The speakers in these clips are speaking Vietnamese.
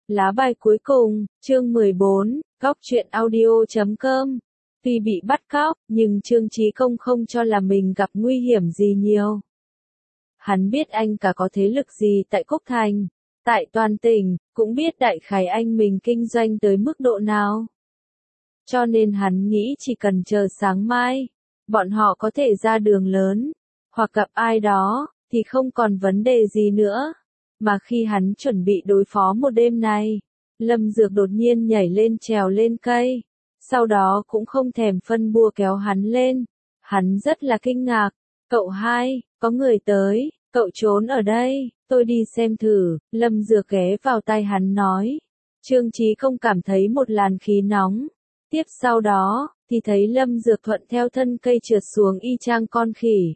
Lá bài cuối cùng, chương 14, góc truyện audio.com. Tuy bị bắt cóc, nhưng Trương Chí Công không cho là mình gặp nguy hiểm gì nhiều. Hắn biết anh cả có thế lực gì tại Cúc Thành, tại toàn tỉnh, cũng biết đại khái anh mình kinh doanh tới mức độ nào. Cho nên hắn nghĩ chỉ cần chờ sáng mai, bọn họ có thể ra đường lớn, hoặc gặp ai đó, thì không còn vấn đề gì nữa. Mà khi hắn chuẩn bị đối phó một đêm này, Lâm Dược đột nhiên nhảy lên trèo lên cây, sau đó cũng không thèm phân bua kéo hắn lên. Hắn rất là kinh ngạc, cậu hai, có người tới, cậu trốn ở đây, tôi đi xem thử, Lâm Dược ghé vào tai hắn nói. Trương Chí Công cảm thấy một làn khí nóng, tiếp sau đó, thì thấy Lâm Dược thuận theo thân cây trượt xuống y chang con khỉ.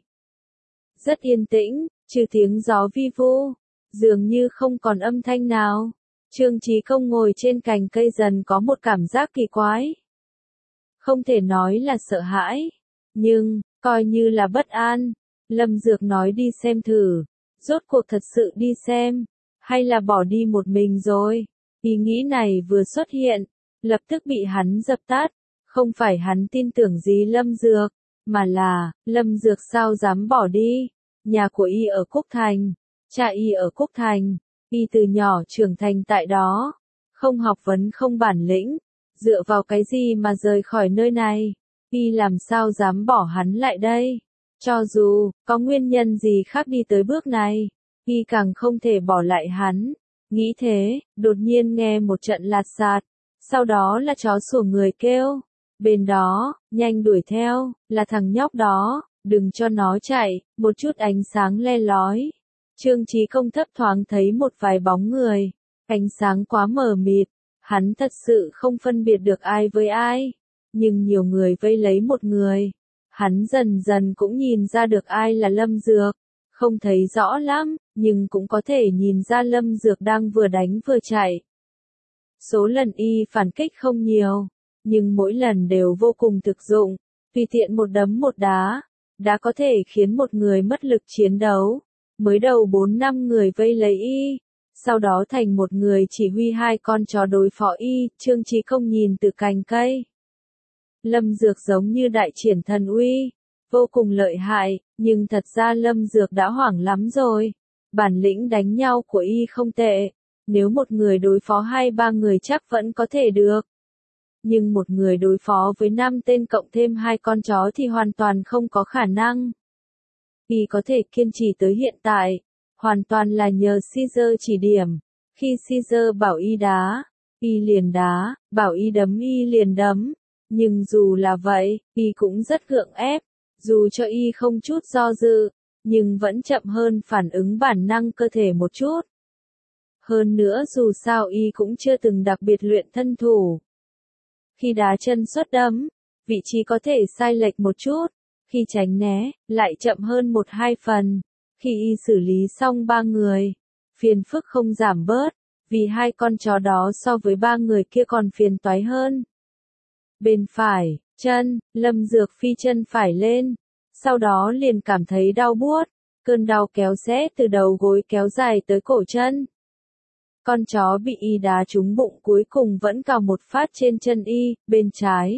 Rất yên tĩnh, trừ tiếng gió vi vu, dường như không còn âm thanh nào. Trương Chí Công ngồi trên cành cây dần có một cảm giác kỳ quái. Không thể nói là sợ hãi, nhưng, coi như là bất an. Lâm Dược nói đi xem thử, rốt cuộc thật sự đi xem, hay là bỏ đi một mình rồi. Ý nghĩ này vừa xuất hiện, lập tức bị hắn dập tắt. Không phải hắn tin tưởng gì Lâm Dược, mà là, Lâm Dược sao dám bỏ đi. Nhà của y ở Cúc Thành, cha y ở Cúc Thành, y từ nhỏ trưởng thành tại đó, không học vấn không bản lĩnh, dựa vào cái gì mà rời khỏi nơi này, y làm sao dám bỏ hắn lại đây. Cho dù, có nguyên nhân gì khác đi tới bước này, y càng không thể bỏ lại hắn. Nghĩ thế, đột nhiên nghe một trận lạt sạt, sau đó là chó sủa người kêu. Bên đó, nhanh đuổi theo, là thằng nhóc đó, đừng cho nó chạy, một chút ánh sáng le lói. Trương Chí Công thấp thoáng thấy một vài bóng người, ánh sáng quá mờ mịt, hắn thật sự không phân biệt được ai với ai, nhưng nhiều người vây lấy một người, hắn dần dần cũng nhìn ra được ai là Lâm Dược, không thấy rõ lắm, nhưng cũng có thể nhìn ra Lâm Dược đang vừa đánh vừa chạy. Số lần y phản kích không nhiều, nhưng mỗi lần đều vô cùng thực dụng, tùy tiện một đấm một đá, đã có thể khiến một người mất lực chiến đấu. Mới đầu 4-5 người vây lấy y, sau đó thành một người chỉ huy 2 con chó đối phó y. Trương Chí Công nhìn từ cành cây. Lâm Dược giống như đại triển thần uy, vô cùng lợi hại, nhưng thật ra Lâm Dược đã hoảng lắm rồi. Bản lĩnh đánh nhau của y không tệ, nếu một người đối phó 2-3 người chắc vẫn có thể được. Nhưng một người đối phó với 5 tên cộng thêm 2 con chó thì hoàn toàn không có khả năng. Y có thể kiên trì tới hiện tại, hoàn toàn là nhờ Caesar chỉ điểm. Khi Caesar bảo y đá, y liền đá, bảo y đấm y liền đấm. Nhưng dù là vậy, y cũng rất gượng ép, dù cho y không chút do dự, nhưng vẫn chậm hơn phản ứng bản năng cơ thể một chút. Hơn nữa dù sao y cũng chưa từng đặc biệt luyện thân thủ. Khi đá chân xuất đấm, vị trí có thể sai lệch một chút, khi tránh né, lại chậm hơn 1-2 phần. Khi y xử lý xong 3 người, phiền phức không giảm bớt, vì 2 con chó đó so với 3 người kia còn phiền toái hơn. Bên phải, chân, Lâm Dược phi chân phải lên, sau đó liền cảm thấy đau buốt, cơn đau kéo rẽ từ đầu gối kéo dài tới cổ chân. Con chó bị y đá trúng bụng cuối cùng vẫn cào một phát trên chân y, bên trái.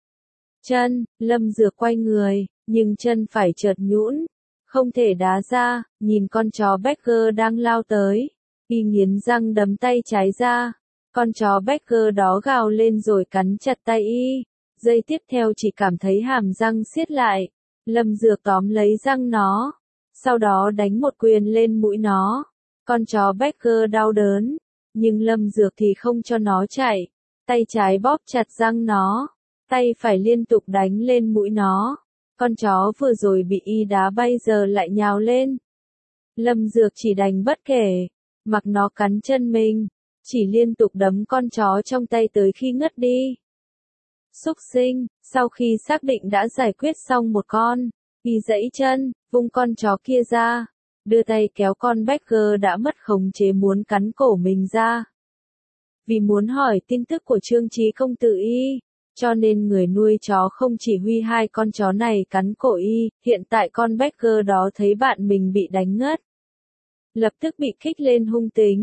Chân, Lâm Dược quay người, nhưng chân phải chợt nhũn, không thể đá ra, nhìn con chó Becker đang lao tới. Y nghiến răng đấm tay trái ra, con chó Becker đó gào lên rồi cắn chặt tay y. Giây tiếp theo chỉ cảm thấy hàm răng siết lại, Lâm Dược tóm lấy răng nó, sau đó đánh một quyền lên mũi nó. Con chó Becker đau đớn, nhưng Lâm Dược thì không cho nó chạy, tay trái bóp chặt răng nó, tay phải liên tục đánh lên mũi nó. Con chó vừa rồi bị y đá bây giờ lại nhào lên. Lâm Dược chỉ đành bất kể, mặc nó cắn chân mình, chỉ liên tục đấm con chó trong tay tới khi ngất đi. Súc sinh, sau khi xác định đã giải quyết xong một con, y giãy chân, vung con chó kia ra, đưa tay kéo con Becker đã mất khống chế muốn cắn cổ mình ra. Vì muốn hỏi tin tức của Trương Chí Công tử y, cho nên người nuôi chó không chỉ huy 2 con chó này cắn cổ y. Hiện tại con Becker đó thấy bạn mình bị đánh ngất, lập tức bị kích lên hung tính,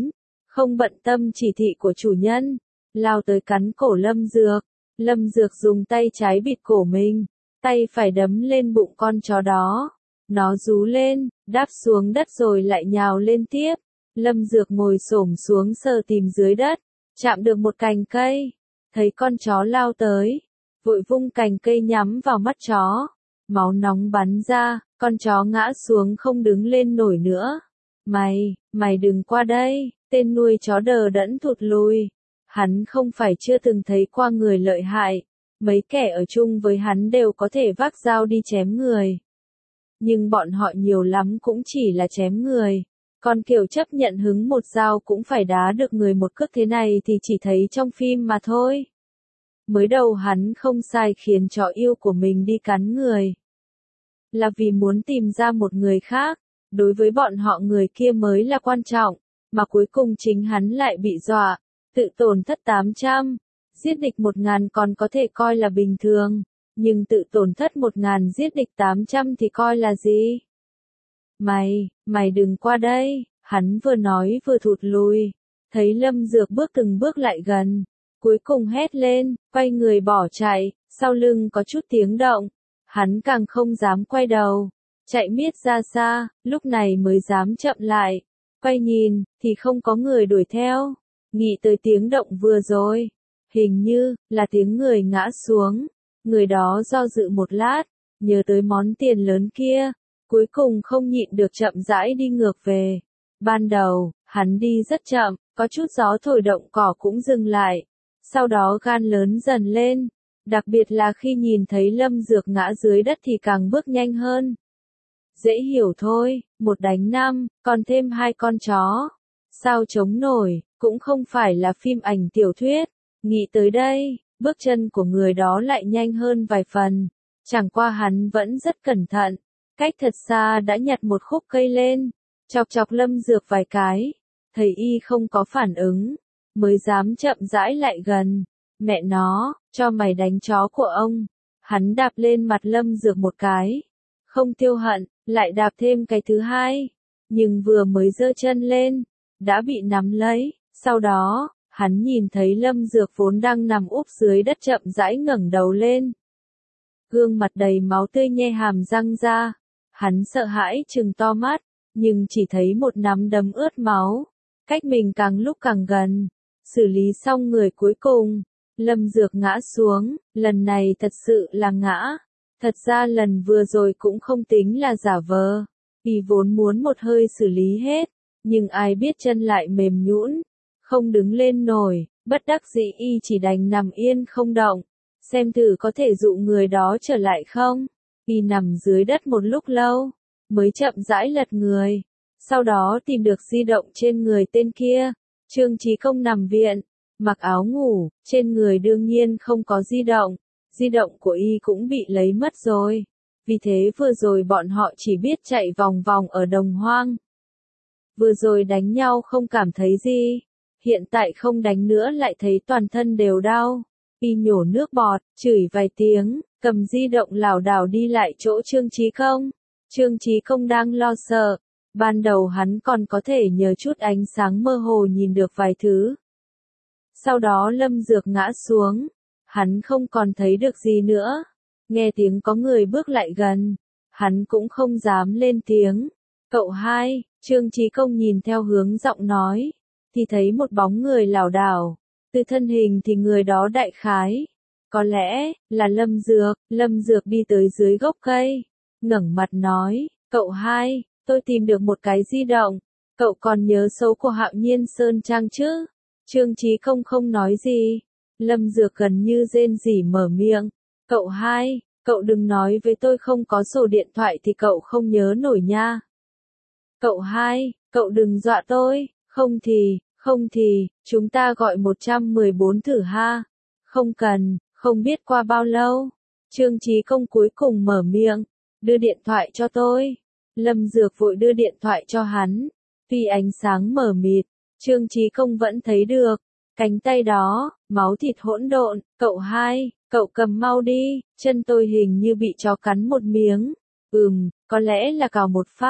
không bận tâm chỉ thị của chủ nhân, lao tới cắn cổ Lâm Dược. Lâm Dược dùng tay trái bịt cổ mình, tay phải đấm lên bụng con chó đó. Nó rú lên, đáp xuống đất rồi lại nhào lên tiếp. Lâm Dược ngồi xổm xuống sờ tìm dưới đất, chạm được một cành cây, thấy con chó lao tới, vội vung cành cây nhắm vào mắt chó. Máu nóng bắn ra, con chó ngã xuống không đứng lên nổi nữa. Mày đừng qua đây, tên nuôi chó đờ đẫn thụt lùi. Hắn không phải chưa từng thấy qua người lợi hại, mấy kẻ ở chung với hắn đều có thể vác dao đi chém người. Nhưng bọn họ nhiều lắm cũng chỉ là chém người, còn kiểu chấp nhận hứng một dao cũng phải đá được người một cước thế này thì chỉ thấy trong phim mà thôi. Mới đầu hắn không sai khiến chó yêu của mình đi cắn người, là vì muốn tìm ra một người khác, đối với bọn họ người kia mới là quan trọng, mà cuối cùng chính hắn lại bị dọa, tự tổn thất 800, giết địch 1000 còn có thể coi là bình thường, nhưng tự tổn thất 1000 giết địch 800 thì coi là gì? Mày đừng qua đây, hắn vừa nói vừa thụt lùi, thấy Lâm Dược bước từng bước lại gần, cuối cùng hét lên, quay người bỏ chạy, sau lưng có chút tiếng động, hắn càng không dám quay đầu, chạy miết ra xa, lúc này mới dám chậm lại, quay nhìn, thì không có người đuổi theo, nghĩ tới tiếng động vừa rồi, hình như là tiếng người ngã xuống, người đó do dự một lát, nhớ tới món tiền lớn kia, cuối cùng không nhịn được chậm rãi đi ngược về. Ban đầu, hắn đi rất chậm, có chút gió thổi động cỏ cũng dừng lại, sau đó gan lớn dần lên, đặc biệt là khi nhìn thấy Lâm Dược ngã dưới đất thì càng bước nhanh hơn. Dễ hiểu thôi, 1 đánh 5, còn thêm 2 con chó. Sao chống nổi, cũng không phải là phim ảnh tiểu thuyết. Nghĩ tới đây, bước chân của người đó lại nhanh hơn vài phần. Chẳng qua hắn vẫn rất cẩn thận, cách thật xa đã nhặt một khúc cây lên, chọc chọc Lâm Dược vài cái, thấy y không có phản ứng, mới dám chậm rãi lại gần. Mẹ nó, cho mày đánh chó của ông. Hắn đạp lên mặt Lâm Dược một cái, không tiêu hận, lại đạp thêm cái thứ hai, nhưng vừa mới giơ chân lên, đã bị nắm lấy, sau đó, hắn nhìn thấy Lâm Dược vốn đang nằm úp dưới đất chậm rãi ngẩng đầu lên. Gương mặt đầy máu tươi nhe hàm răng ra, hắn sợ hãi trừng to mắt, nhưng chỉ thấy một nắm đấm ướt máu, cách mình càng lúc càng gần, xử lý xong người cuối cùng, Lâm Dược ngã xuống, lần này thật sự là ngã. Thật ra lần vừa rồi cũng không tính là giả vờ, vì vốn muốn một hơi xử lý hết, nhưng ai biết chân lại mềm nhũn, không đứng lên nổi, bất đắc dĩ y chỉ đành nằm yên không động, xem thử có thể dụ người đó trở lại không. Y nằm dưới đất một lúc lâu, mới chậm rãi lật người, sau đó tìm được di động trên người tên kia. Trương Chí Công nằm viện, mặc áo ngủ, trên người đương nhiên không có di động của y cũng bị lấy mất rồi. Vì thế vừa rồi bọn họ chỉ biết chạy vòng vòng ở đồng hoang. Vừa rồi đánh nhau không cảm thấy gì, hiện tại không đánh nữa lại thấy toàn thân đều đau. Y nhổ nước bọt, chửi vài tiếng, cầm di động lảo đảo đi lại chỗ Trương Chí Công. Trương Chí Công đang lo sợ, ban đầu hắn còn có thể nhờ chút ánh sáng mơ hồ nhìn được vài thứ. Sau đó Lâm Dược ngã xuống, hắn không còn thấy được gì nữa. Nghe tiếng có người bước lại gần, hắn cũng không dám lên tiếng. Cậu hai, Trương Chí Công nhìn theo hướng giọng nói, thì thấy một bóng người lảo đảo. Từ thân hình thì người đó đại khái, có lẽ là Lâm Dược đi tới dưới gốc cây, ngẩng mặt nói, cậu hai, tôi tìm được một cái di động, cậu còn nhớ số của Hạo Nhiên Sơn Trang chứ? Trương Chí Công không nói gì, Lâm Dược gần như rên rỉ mở miệng, cậu hai, cậu đừng nói với tôi không có sổ điện thoại thì cậu không nhớ nổi nha. Cậu hai, cậu đừng dọa tôi, không thì, chúng ta gọi 114 thử ha. Không cần, không biết qua bao lâu. Trương Chí Công cuối cùng mở miệng, đưa điện thoại cho tôi. Lâm Dược vội đưa điện thoại cho hắn. Tuy ánh sáng mờ mịt, Trương Chí Công vẫn thấy được. Cánh tay đó, máu thịt hỗn độn, cậu hai, cậu cầm mau đi, chân tôi hình như bị chó cắn một miếng. Có lẽ là cào một phát.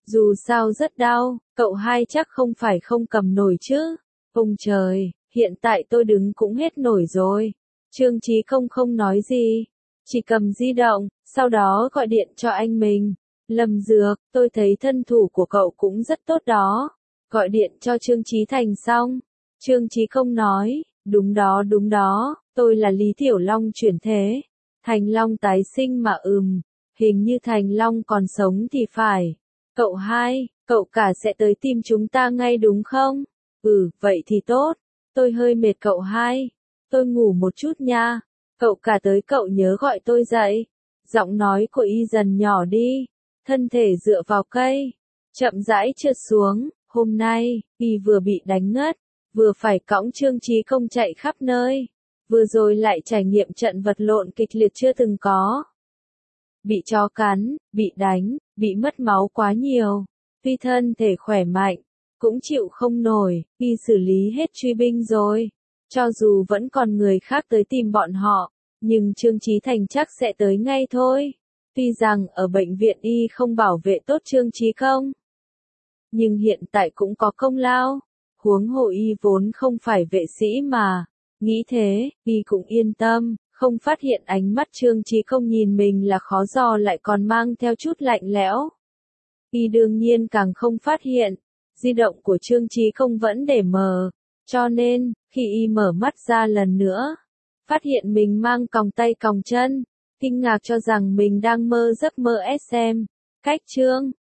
Dù sao rất đau, cậu hai chắc không phải không cầm nổi chứ. Ông trời, hiện tại tôi đứng cũng hết nổi rồi. Trương Chí Công không nói gì, chỉ cầm di động, sau đó gọi điện cho anh mình. Lâm Dược, tôi thấy thân thủ của cậu cũng rất tốt đó. Gọi điện cho Trương Chí Thành xong. Trương Chí Công nói, đúng đó, tôi là Lý Tiểu Long chuyển thế. Thành Long tái sinh mà hình như Thành Long còn sống thì phải. Cậu hai, cậu cả sẽ tới tìm chúng ta ngay đúng không? Vậy thì tốt. Tôi hơi mệt cậu hai. Tôi ngủ một chút nha. Cậu cả tới cậu nhớ gọi tôi dậy. Giọng nói của Y dần nhỏ đi. Thân thể dựa vào cây. Chậm rãi trượt xuống. Hôm nay, Y vừa bị đánh ngất. Vừa phải cõng Trương Chí Công chạy khắp nơi. Vừa rồi lại trải nghiệm trận vật lộn kịch liệt chưa từng có. Bị chó cắn, bị đánh, bị mất máu quá nhiều. Tuy thân thể khỏe mạnh, cũng chịu không nổi, Y xử lý hết truy binh rồi. Cho dù vẫn còn người khác tới tìm bọn họ, nhưng Trương Chí Thành chắc sẽ tới ngay thôi. Tuy rằng ở bệnh viện Y không bảo vệ tốt Trương Chí Công, nhưng hiện tại cũng có công lao. Huống hồ Y vốn không phải vệ sĩ mà. Nghĩ thế, Y cũng yên tâm, không phát hiện ánh mắt Trương Chí Công nhìn mình là khó dò lại còn mang theo chút lạnh lẽo. Y đương nhiên càng không phát hiện, di động của Trương Chí Công vẫn để mờ, cho nên, khi Y mở mắt ra lần nữa, phát hiện mình mang còng tay còng chân, kinh ngạc cho rằng mình đang mơ giấc mơ SM. Cách Trương